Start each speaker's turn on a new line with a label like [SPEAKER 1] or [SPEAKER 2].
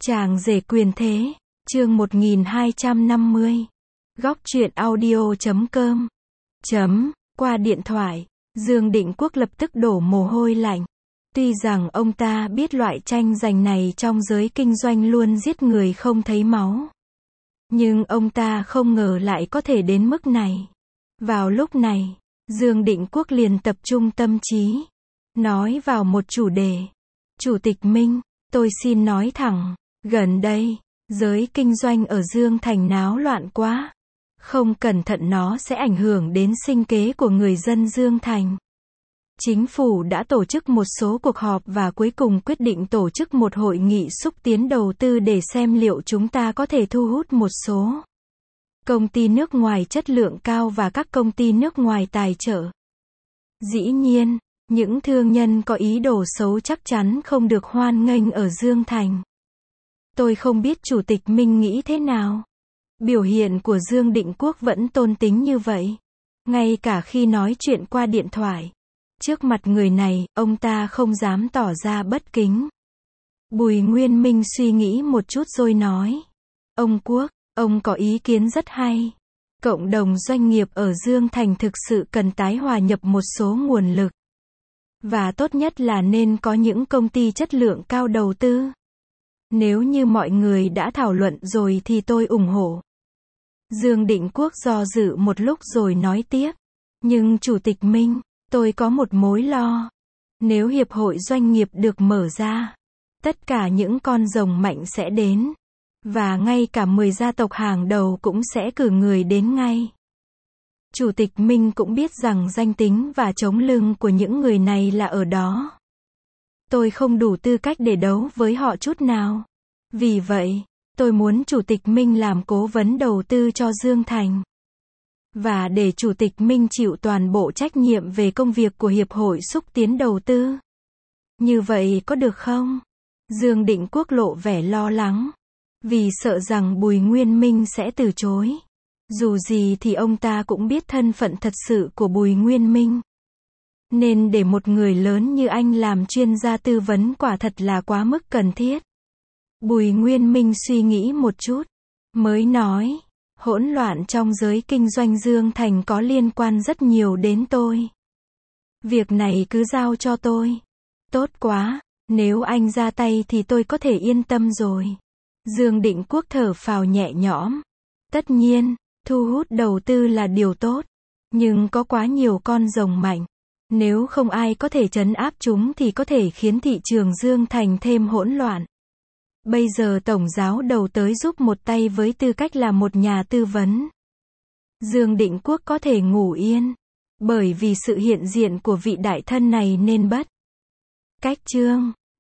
[SPEAKER 1] Chàng rể quyền thế, chương 1250. Góc truyện audio.com. Qua điện thoại, Dương Định Quốc lập tức đổ mồ hôi lạnh. Tuy rằng ông ta biết loại tranh giành này trong giới kinh doanh luôn giết người không thấy máu. Nhưng ông ta không ngờ lại có thể đến mức này. Vào lúc này, Dương Định Quốc liền tập trung tâm trí. Nói vào một chủ đề. Chủ tịch Minh, tôi xin nói thẳng, gần đây, giới kinh doanh ở Dương Thành náo loạn quá. Không cẩn thận nó sẽ ảnh hưởng đến sinh kế của người dân Dương Thành. Chính phủ đã tổ chức một số cuộc họp và cuối cùng quyết định tổ chức một hội nghị xúc tiến đầu tư để xem liệu chúng ta có thể thu hút một số công ty nước ngoài chất lượng cao và các công ty nước ngoài tài trợ. Dĩ nhiên, những thương nhân có ý đồ xấu chắc chắn không được hoan nghênh ở Dương Thành. Tôi không biết Chủ tịch Minh nghĩ thế nào. Biểu hiện của Dương Định Quốc vẫn tôn tính như vậy. Ngay cả khi nói chuyện qua điện thoại. Trước mặt người này, ông ta không dám tỏ ra bất kính. Bùi Nguyên Minh suy nghĩ một chút rồi nói. Ông Quốc, ông có ý kiến rất hay. Cộng đồng doanh nghiệp ở Dương Thành thực sự cần tái hòa nhập một số nguồn lực. Và tốt nhất là nên có những công ty chất lượng cao đầu tư. Nếu như mọi người đã thảo luận rồi thì tôi ủng hộ. Dương Định Quốc do dự một lúc rồi nói tiếp. Nhưng Chủ tịch Minh, tôi có một mối lo. Nếu hiệp hội doanh nghiệp được mở ra, tất cả những con rồng mạnh sẽ đến. Và ngay cả 10 gia tộc hàng đầu cũng sẽ cử người đến ngay. Chủ tịch Minh cũng biết rằng danh tính và chống lưng của những người này là ở đó. Tôi không đủ tư cách để đấu với họ chút nào. Vì vậy, tôi muốn Chủ tịch Minh làm cố vấn đầu tư cho Dương Thành. Và để Chủ tịch Minh chịu toàn bộ trách nhiệm về công việc của Hiệp hội xúc tiến đầu tư. Như vậy có được không? Dương Định Quốc lộ vẻ lo lắng. Vì sợ rằng Bùi Nguyên Minh sẽ từ chối. Dù gì thì ông ta cũng biết thân phận thật sự của Bùi Nguyên Minh. Nên để một người lớn như anh làm chuyên gia tư vấn quả thật là quá mức cần thiết. Bùi Nguyên Minh suy nghĩ một chút. Mới nói, hỗn loạn trong giới kinh doanh Dương Thành có liên quan rất nhiều đến tôi. Việc này cứ giao cho tôi. Tốt quá, nếu anh ra tay thì tôi có thể yên tâm rồi. Dương Định Quốc thở phào nhẹ nhõm. Tất nhiên, thu hút đầu tư là điều tốt. Nhưng có quá nhiều con rồng mạnh. Nếu không ai có thể trấn áp chúng thì có thể khiến thị trường Dương Thành thêm hỗn loạn. Bây giờ Tổng giáo đầu tới giúp một tay với tư cách là một nhà tư vấn. Dương Định Quốc có thể ngủ yên. Bởi vì sự hiện diện của vị đại thân này nên bất cách chương.